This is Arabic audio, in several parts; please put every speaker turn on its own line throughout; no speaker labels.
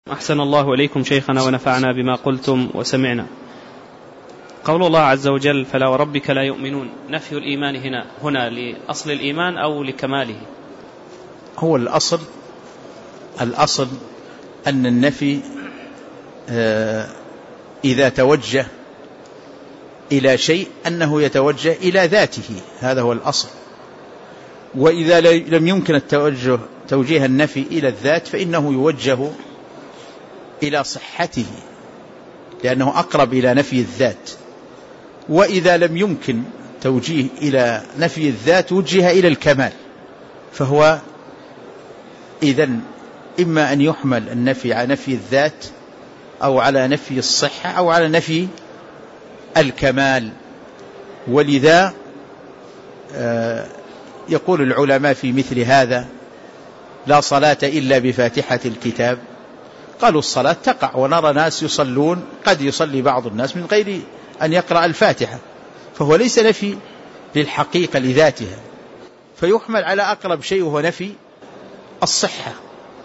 أحسن الله إليكم شيخنا ونفعنا بما قلتم وسمعنا. قول الله عز وجل فلا وربك لا يؤمنون، نفي الإيمان هنا لأصل الإيمان أو لكماله؟
هو الأصل أن النفي إذا توجه إلى شيء أنه يتوجه إلى ذاته، هذا هو الأصل. وإذا لم يمكن توجيه النفي إلى الذات فإنه يوجه إلى صحته لأنه أقرب إلى نفي الذات. وإذا لم يمكن توجيه إلى نفي الذات وجه إلى الكمال، فهو إذن إما أن يحمل النفي على نفي الذات أو على نفي الصحة أو على نفي الكمال. ولذا يقول العلماء في مثل هذا لا صلاة إلا بفاتحة الكتاب. قالوا الصلاة تقع، ونرى ناس يصلون قد يصلي بعض الناس من غير أن يقرأ الفاتحة، فهو ليس نفي للحقيقة لذاتها، فيحمل على أقرب شيء وهو نفي الصحة.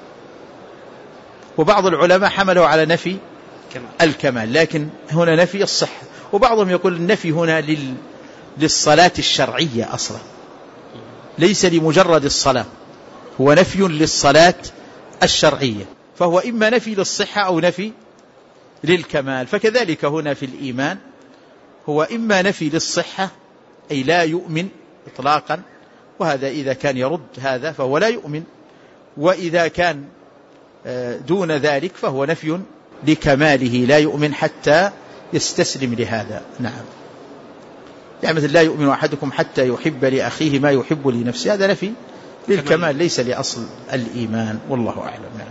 وبعض العلماء حملوا على نفي الكمال، لكن هنا نفي الصحة. وبعضهم يقول النفي هنا للصلاة الشرعية أصلا، ليس لمجرد الصلاة، هو نفي للصلاة الشرعية، فهو إما نفي للصحة أو نفي للكمال. فكذلك هنا في الإيمان هو إما نفي للصحة أي لا يؤمن إطلاقا، وهذا إذا كان يرد هذا فهو لا يؤمن، وإذا كان دون ذلك فهو نفي لكماله لا يؤمن حتى يستسلم لهذا. نعم، يعني مثل لا يؤمن أحدكم حتى يحب لأخيه ما يحب لنفسه، هذا نفي للكمال ليس لأصل الإيمان، والله أعلم. نعم.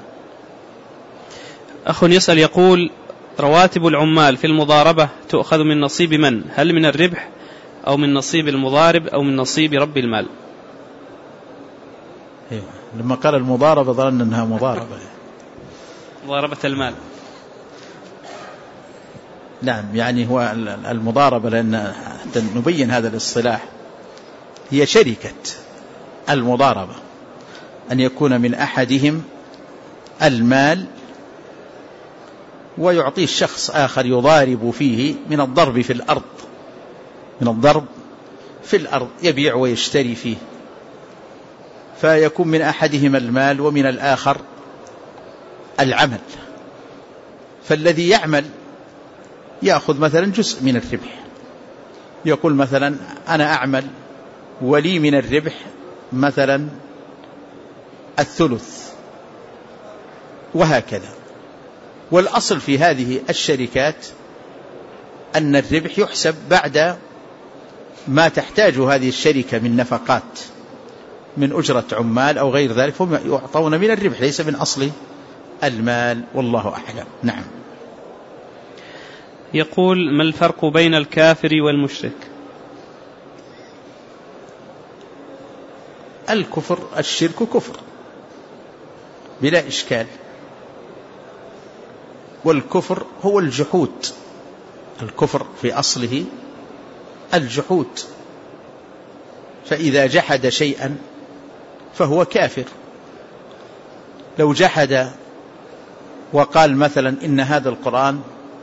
أخ يسأل يقول رواتب العمال في المضاربة تؤخذ من نصيب من؟ هل من الربح أو من نصيب المضارب أو من نصيب رب المال؟
لما قال المضاربة ظننا أنها مضاربة
مضاربة المال.
نعم، يعني هو المضاربة، لأن نبين هذا الاصطلاح، هي شركة المضاربة أن يكون من أحدهم المال ويعطيه الشخص آخر يضارب فيه من الضرب في الأرض، من الضرب في الأرض، يبيع ويشتري فيه، فيكون من أحدهم المال ومن الآخر العمل. فالذي يعمل يأخذ مثلا جزء من الربح، يقول مثلا أنا أعمل ولي من الربح مثلا الثلث، وهكذا. والأصل في هذه الشركات أن الربح يحسب بعد ما تحتاج هذه الشركة من نفقات، من أجرة عمال أو غير ذلك، هم يعطون من الربح ليس من أصل المال، والله أعلم. نعم.
يقول ما الفرق بين الكافر والمشرك؟
الكفر، الشرك كفر بلا إشكال، والكفر هو الجحود، الكفر في أصله الجحود، فإذا جحد شيئا فهو كافر. لو جحد وقال مثلا إن هذا القرآن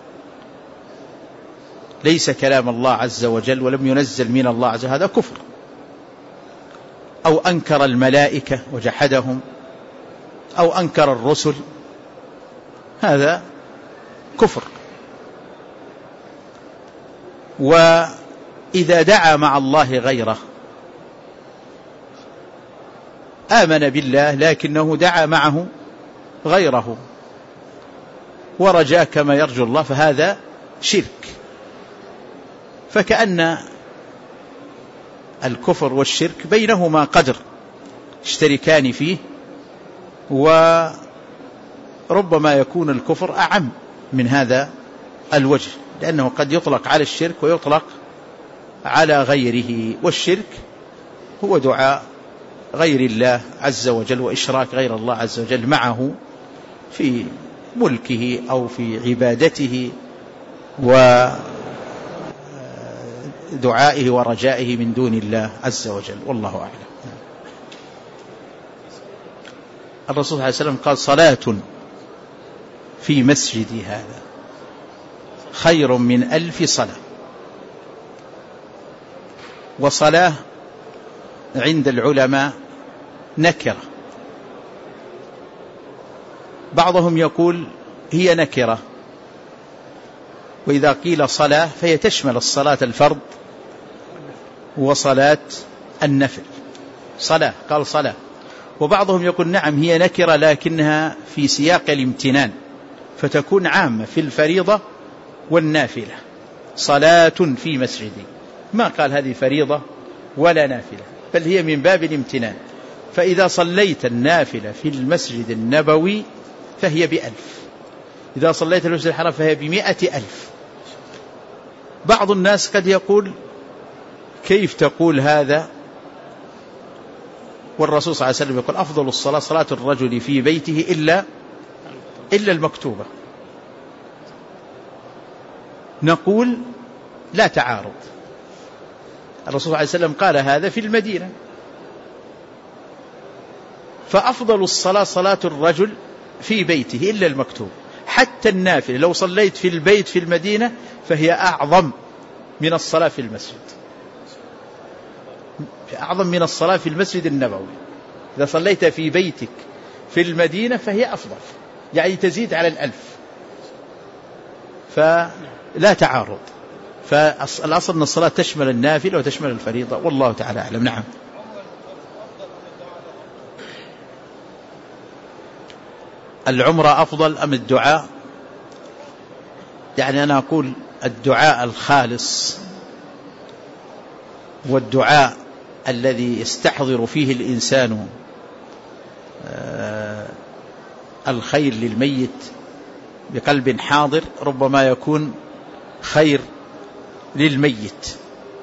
ليس كلام الله عز وجل ولم ينزل من الله عز وجل، هذا كفر. أو أنكر الملائكة وجحدهم، أو أنكر الرسل، هذا كفر. وإذا دعا مع الله غيره، آمن بالله لكنه دعا معه غيره ورجاء كما يرجو الله، فهذا شرك. فكأن الكفر والشرك بينهما قدر يشتركان فيه، وربما يكون الكفر أعم من هذا الوجه، لأنه قد يطلق على الشرك ويطلق على غيره. والشرك هو دعاء غير الله عز وجل وإشراك غير الله عز وجل معه في ملكه أو في عبادته ودعائه ورجائه من دون الله عز وجل، والله أعلم. الرسول صلى الله عليه وسلم قال صلاة في مسجدي هذا خير من 1000 صلاة. وصلاة عند العلماء نكرة، بعضهم يقول هي نكرة، وإذا قيل صلاة فهي تشمل الصلاة الفرض وصلاة النفل. صلاة قال صلاة. وبعضهم يقول نعم هي نكرة لكنها في سياق الامتنان، فتكون عامة في الفريضة والنافلة. صلاة في مسجدي، ما قال هذه فريضة ولا نافلة، بل هي من باب الامتنان. فإذا صليت النافلة في المسجد النبوي فهي ب1000، إذا صليت المسجد الحرام فهي ب100,000. بعض الناس قد يقول كيف تقول هذا والرسول صلى الله عليه وسلم يقول أفضل الصلاة صلاة الرجل في بيته إلا المكتوبة. نقول لا تعارض، الرسول صلى الله عليه وسلم قال هذا في المدينة، فأفضل الصلاة صلاة الرجل في بيته إلا المكتوب. حتى النافلة لو صليت في البيت في المدينة فهي أعظم من الصلاة في المسجد، أعظم من الصلاة في المسجد النبوي. إذا صليت في بيتك في المدينة فهي أفضل، يعني تزيد على 1000، فلا تعارض. فالأصل أن الصلاة تشمل النافلة وتشمل الفريضة، والله تعالى أعلم. نعم. العمرة أفضل أم الدعاء؟ يعني أنا أقول الدعاء الخالص والدعاء الذي يستحضر فيه الإنسان الخير للميت بقلب حاضر ربما يكون خير للميت.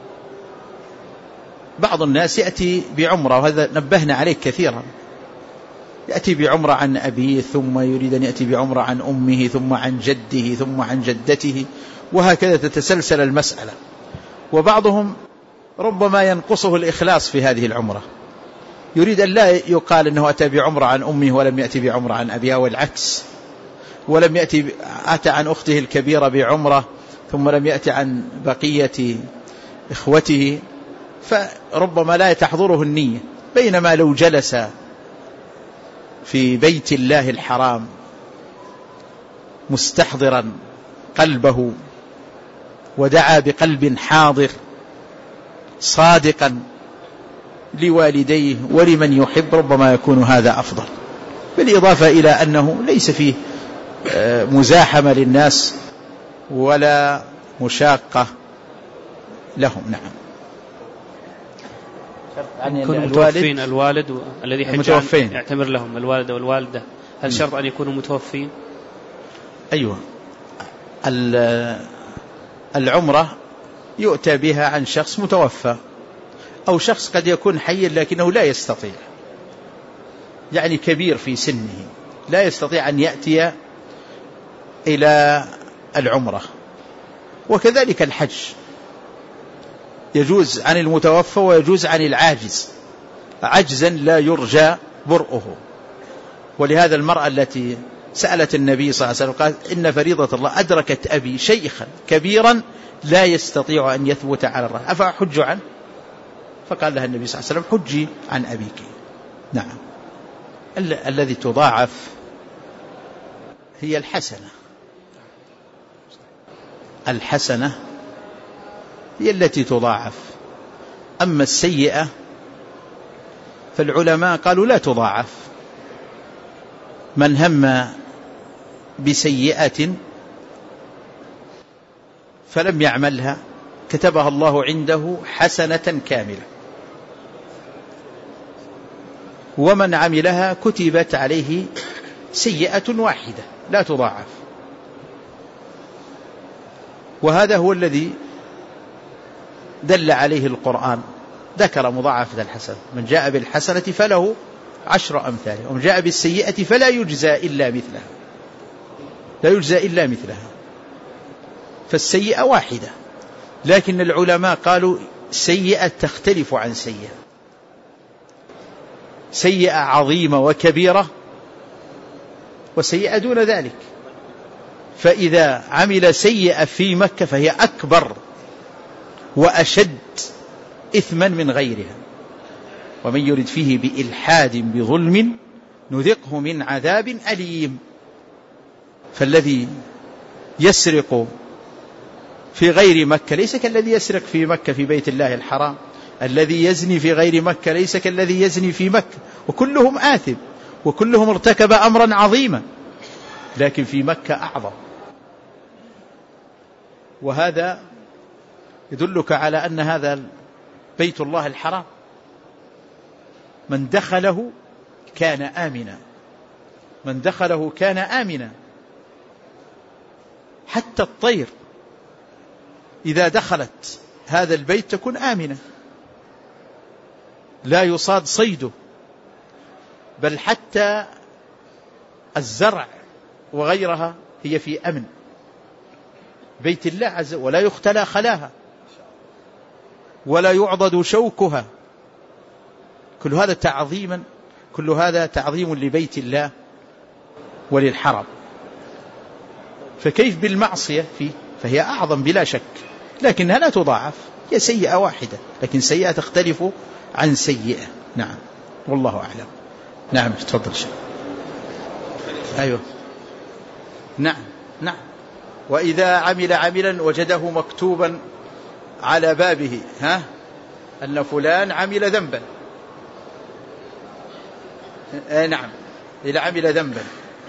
بعض الناس يأتي بعمرة، وهذا نبهنا عليه كثيرا، يأتي بعمرة عن أبيه ثم يريد أن يأتي بعمرة عن أمه ثم عن جده ثم عن جدته، وهكذا تتسلسل المسألة. وبعضهم ربما ينقصه الإخلاص في هذه العمرة، يريد أن لا يقال أنه أتى بعمرة عن أمه ولم يأتي بعمرة عن أبيها، والعكس، ولم أتى عن أخته الكبيرة بعمرة ثم لم يأتي عن بقية إخوته، فربما لا تحضره النية. بينما لو جلس في بيت الله الحرام مستحضرا قلبه ودعا بقلب حاضر صادقا لوالديه ولمن يحب ربما يكون هذا أفضل، بالإضافة إلى أنه ليس فيه مزاحمة للناس ولا مشاقة لهم. نعم.
يكونوا متوفين الوالد الذي حج يعتمر لهم الوالد والوالدة، هل شرط أن يكونوا متوفين؟
أيوة. العمرة يؤتى بها عن شخص متوفى أو شخص قد يكون حيا لكنه لا يستطيع، يعني كبير في سنه لا يستطيع أن يأتي إلى العمرة. وكذلك الحج يجوز عن المتوفى ويجوز عن العاجز عجزا لا يرجى برؤه. ولهذا المرأة التي سألت النبي صلى الله عليه وسلم قالت إن فريضة الله أدركت أبي شيخا كبيرا لا يستطيع أن يثبت على الرحل أفأحج عنه؟ فقال لها النبي صلى الله عليه وسلم حجي عن أبيك. نعم. الذي تضاعف هي الحسنة هي التي تضاعف، أما السيئة فالعلماء قالوا لا تضاعف. من هم بسيئة فلم يعملها كتبها الله عنده حسنة كاملة، ومن عملها كتبت عليه سيئة واحدة لا تضاعف. وهذا هو الذي دل عليه القرآن، ذكر مضاعفة الحسنة، من جاء بالحسنة فله 10 أمثالها، ومن جاء بالسيئة فلا يجزى إلا مثلها، لا يجزى إلا مثلها. فالسيئة واحدة، لكن العلماء قالوا سيئة تختلف عن سيئة، سيئة عظيمة وكبيرة وسيئة دون ذلك. فإذا عمل سيئة في مكة فهي أكبر وأشد إثما من غيرها. ومن يرد فيه بإلحاد بظلم نذقه من عذاب أليم. فالذي يسرق في غير مكة ليس كالذي يسرق في مكة في بيت الله الحرام، الذي يزني في غير مكة ليس كالذي يزني في مكة، وكلهم آثم وكلهم ارتكب أمرا عظيما، لكن في مكة أعظم. وهذا يدلك على أن هذا بيت الله الحرام من دخله كان آمنا، من دخله كان آمنا. حتى الطير إذا دخلت هذا البيت تكون آمنة، لا يصاد صيده، بل حتى الزرع وغيرها هي في أمن. بيت الله عز وجل ولا يختلى خلاها ولا يعضد شوكها. كل هذا تعظيما، كل هذا تعظيم لبيت الله وللحرم. فكيف بالمعصية فيه؟ فهي أعظم بلا شك، لكنها لا تضاعف، هي سيئة واحدة، لكن سيئة تختلف عن سيئة. نعم والله أعلم. نعم تفضل شيء. أيوه نعم نعم. وإذا عمل عملا وجده مكتوبا على بابه أن فلان عمل ذنبا، نعم إذا عمل ذنبا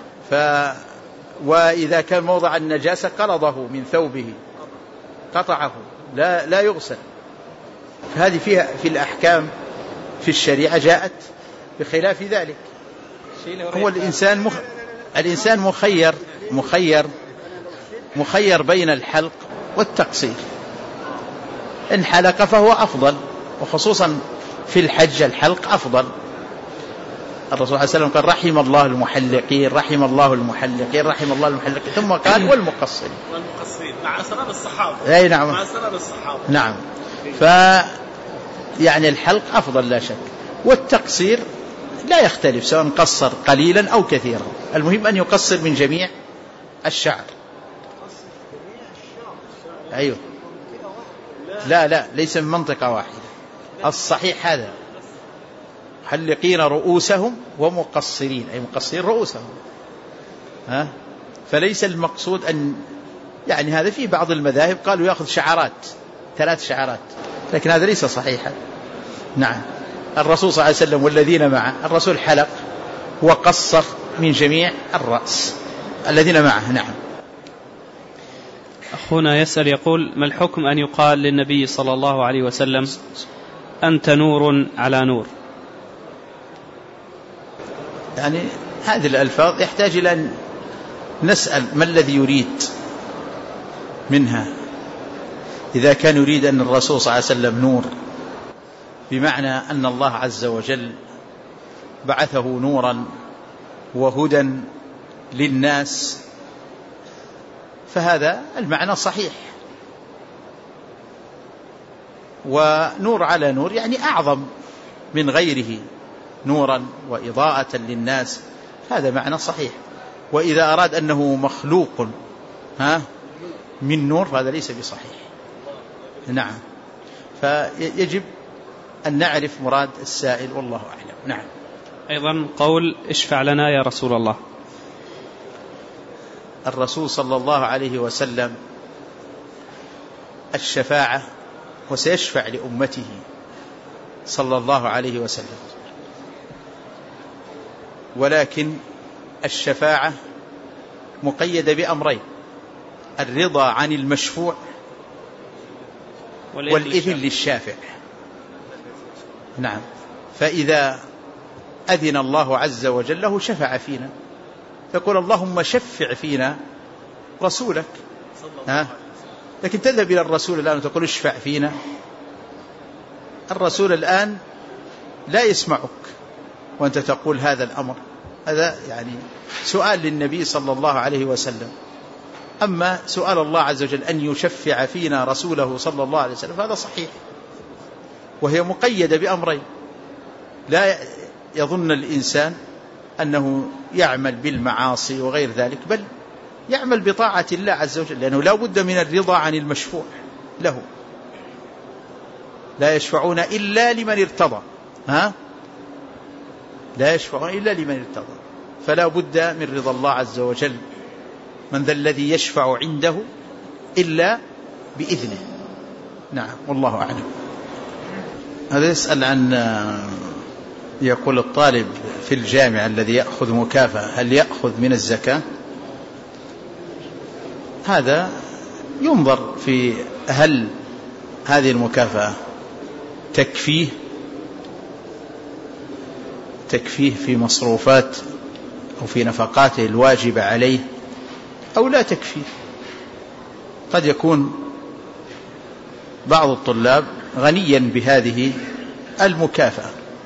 وإذا كان موضع النجاسة قلضه من ثوبه قطعه لا يغسل. فهذه فيها في الأحكام في الشريعة جاءت بخلاف ذلك. هو الإنسان مخير بين الحلق والتقصير. إن حلق فهو أفضل، وخصوصا في الحج الحلق أفضل. الرسول صلى الله عليه وسلم قال رحم الله المحلقين رحم الله المحلقين رحم الله المحلقين، ثم قال والمقصرين
مع أسرار الصحابة.
أي نعم
مع أسرار الصحابة.
نعم. يعني الحلق أفضل لا شك، والتقصير لا يختلف سواء قصر قليلا أو كثيرا، المهم أن يقصر من جميع الشعر. أيوه لا ليس من منطقة واحدة، الصحيح هذا محلقين رؤوسهم ومقصرين، أي مقصرين رؤوسهم. فليس المقصود أن يعني هذا في بعض المذاهب قالوا يأخذ شعرات 3 شعرات، لكن هذا ليس صحيحا. نعم الرسول صلى الله عليه وسلم والذين معه، الرسول حلق وقصر من جميع الرأس الذين معه. نعم.
أخونا يسأل يقول ما الحكم أن يقال للنبي صلى الله عليه وسلم أنت نور على نور؟
يعني هذه الألفاظ يحتاج إلى أن نسأل ما الذي يريد منها. إذا كان يريد أن الرسول صلى الله عليه وسلم نور بمعنى أن الله عز وجل بعثه نورا وهدى للناس، فهذا المعنى صحيح. ونور على نور يعني أعظم من غيره نورا وإضاءة للناس، هذا معنى صحيح. وإذا أراد أنه مخلوق من نور فهذا ليس بصحيح. نعم. فيجب أن نعرف مراد السائل والله أعلم. نعم.
أيضا قول اشفع لنا يا رسول الله.
الرسول صلى الله عليه وسلم الشفاعة وسيشفع لأمته صلى الله عليه وسلم، ولكن الشفاعة مقيدة بأمرين: الرضا عن المشفوع والإذن للشافع. نعم. فإذا أذن الله عز وجل له شفع فينا، يقول اللهم شفع فينا رسولك. لكن تذهب إلى الرسول الآن وتقول اشفع فينا، الرسول الآن لا يسمعك وأنت تقول هذا الأمر. هذا يعني سؤال للنبي صلى الله عليه وسلم. أما سؤال الله عز وجل أن يشفع فينا رسوله صلى الله عليه وسلم هذا صحيح، وهي مقيدة بأمرين: لا يظن الإنسان أنه يعمل بالمعاصي وغير ذلك، بل يعمل بطاعة الله عز وجل، لأنه لا بد من الرضا عن المشفوع له. لا يشفعون إلا لمن ارتضى، لا يشفعون إلا لمن ارتضى، فلا بد من رضا الله عز وجل. من ذا الذي يشفع عنده إلا بإذنه. نعم، والله أعلم. هذا يسأل عن، يقول الطالب في الجامعة الذي يأخذ مكافأة هل يأخذ من الزكاة؟ هذا ينظر في هل هذه المكافأة تكفيه في مصروفات أو في نفقاته الواجبة عليه أو لا تكفيه. قد يكون بعض الطلاب غنيا بهذه المكافأة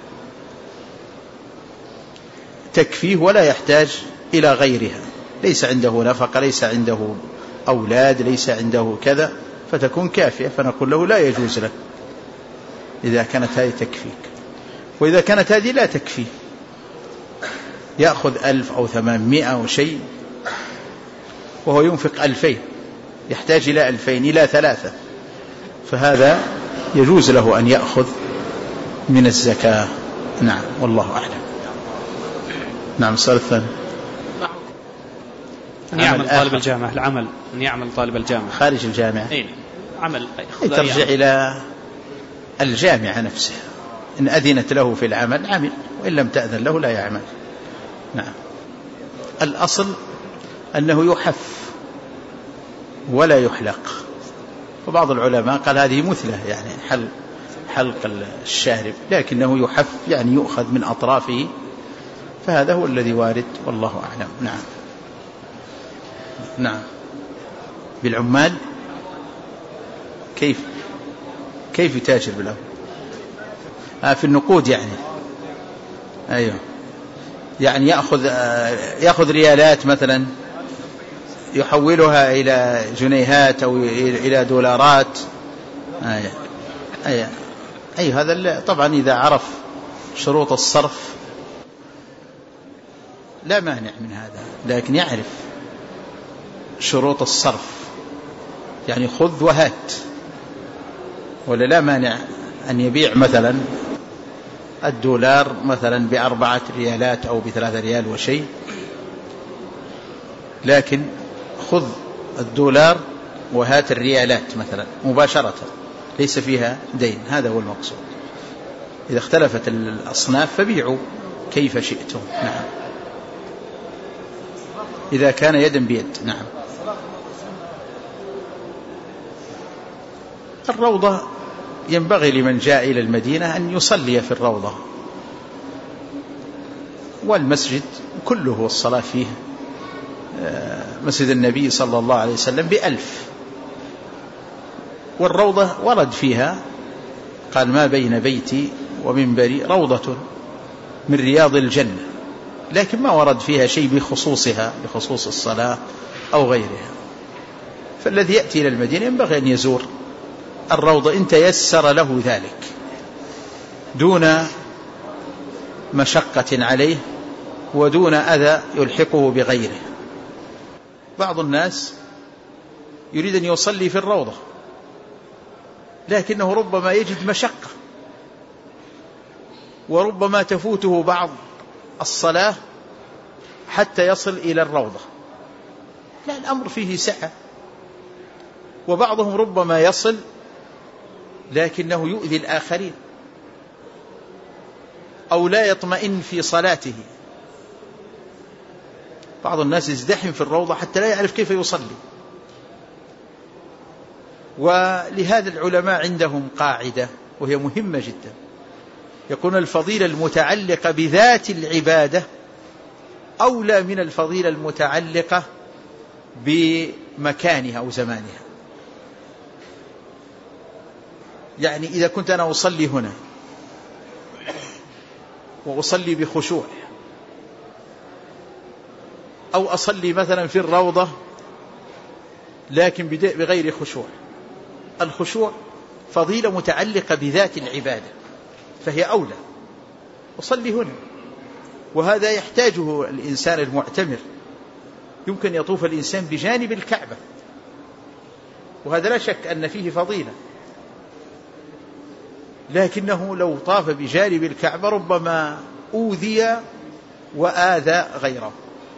تكفيه ولا يحتاج إلى غيرها، ليس عنده نفقة، ليس عنده أولاد، ليس عنده كذا، فتكون كافية، فنقول له لا يجوز لك إذا كانت هذه تكفيك. وإذا كانت هذه لا تكفي يأخذ 1000 أو 800 وشيء وهو ينفق 2000، يحتاج إلى 2000 إلى 3، فهذا يجوز له أن يأخذ من الزكاة. نعم، والله أعلم. نعم، السؤال الثاني.
أن يعمل طالب الجامعة، العمل أن يعمل طالب الجامعة
خارج الجامعة،
عمل
ترجع إلى الجامعة نفسها، إن أذنت له في العمل عمل، وإن لم تأذن له لا يعمل. نعم، الأصل أنه يحف ولا يحلق، وبعض العلماء قال هذه مثلة، يعني حلق الشارب، لكنه يحف يعني يؤخذ من أطرافه، فهذا هو الذي وارد، والله أعلم. نعم. نعم، بالعمال كيف يتاجر بالعمال؟ في النقود يعني. أيوه، يعني يأخذ ريالات مثلا يحولها إلى جنيهات أو إلى دولارات. أي هذا طبعا إذا عرف شروط الصرف لا مانع من هذا، لكن يعرف شروط الصرف، يعني خذ وهات، ولا لا مانع أن يبيع مثلا الدولار مثلا ب4 ريالات أو ب3 ريال وشيء، لكن خذ الدولار وهات الريالات مثلا مباشرة، ليس فيها دين، هذا هو المقصود. إذا اختلفت الأصناف فبيعوا كيف شئتم. نعم، إذا كان يدا بيد. نعم. الروضة ينبغي لمن جاء إلى المدينة أن يصلي في الروضة، والمسجد كله الصلاة فيه مسجد النبي صلى الله عليه وسلم ب1000، والروضة ورد فيها قال ما بين بيتي ومنبري روضة من رياض الجنة، لكن ما ورد فيها شيء بخصوصها، بخصوص الصلاة أو غيرها. فالذي يأتي إلى المدينة ينبغي أن يزور الروضة إن تيسر له ذلك دون مشقة عليه ودون أذى يلحقه بغيره. بعض الناس يريد أن يصلي في الروضة لكنه ربما يجد مشقة، وربما تفوته بعض الصلاة حتى يصل إلى الروضة. لا، الأمر فيه سعة. وبعضهم ربما يصل لكنه يؤذي الآخرين أو لا يطمئن في صلاته. بعض الناس يزدحم في الروضة حتى لا يعرف كيف يصلي. ولهذا العلماء عندهم قاعدة وهي مهمة جدا، يكون الفضيلة المتعلقة بذات العبادة أولى من الفضيلة المتعلقة بمكانها أو زمانها. يعني إذا كنت أنا أصلي هنا وأصلي بخشوع، أو أصلي مثلا في الروضة لكن بغير خشوع، الخشوع فضيلة متعلقة بذات العبادة فهي أولى. أصلي هنا، وهذا يحتاجه الإنسان المعتمر يمكن يطوف الإنسان بجانب الكعبة، وهذا لا شك أن فيه فضيلة، لكنه لو طاف بجانب الكعبة ربما أوذي وآذى غيره،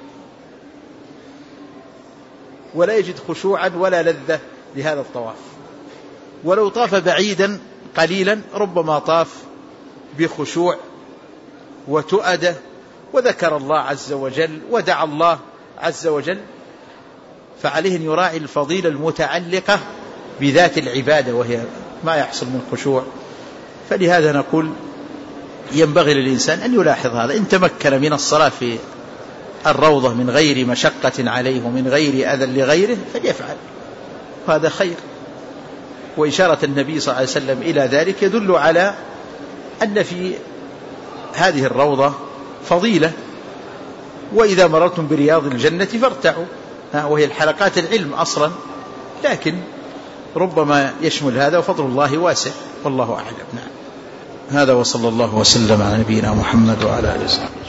ولا يجد خشوعا ولا لذة لهذا الطواف. ولو طاف بعيدا قليلا ربما طاف بخشوع وتؤدة، وذكر الله عز وجل ودعا الله عز وجل، فعليه أن يراعي الفضيلة المتعلقة بذات العبادة وهي ما يحصل من خشوع. فلهذا نقول ينبغي للإنسان أن يلاحظ هذا، إن تمكن من الصلاة في الروضة من غير مشقة عليه ومن غير أذى لغيره فليفعل، هذا خير. وإشارة النبي صلى الله عليه وسلم إلى ذلك يدل على أن في هذه الروضة فضيلة. وإذا مررتم برياض الجنة فارتعوا، وهي الحلقات العلم أصلا، لكن ربما يشمل هذا، وفضل الله واسع والله أعلم. هذا وصلى الله وسلم على نبينا محمد وعلى آله وصحبه.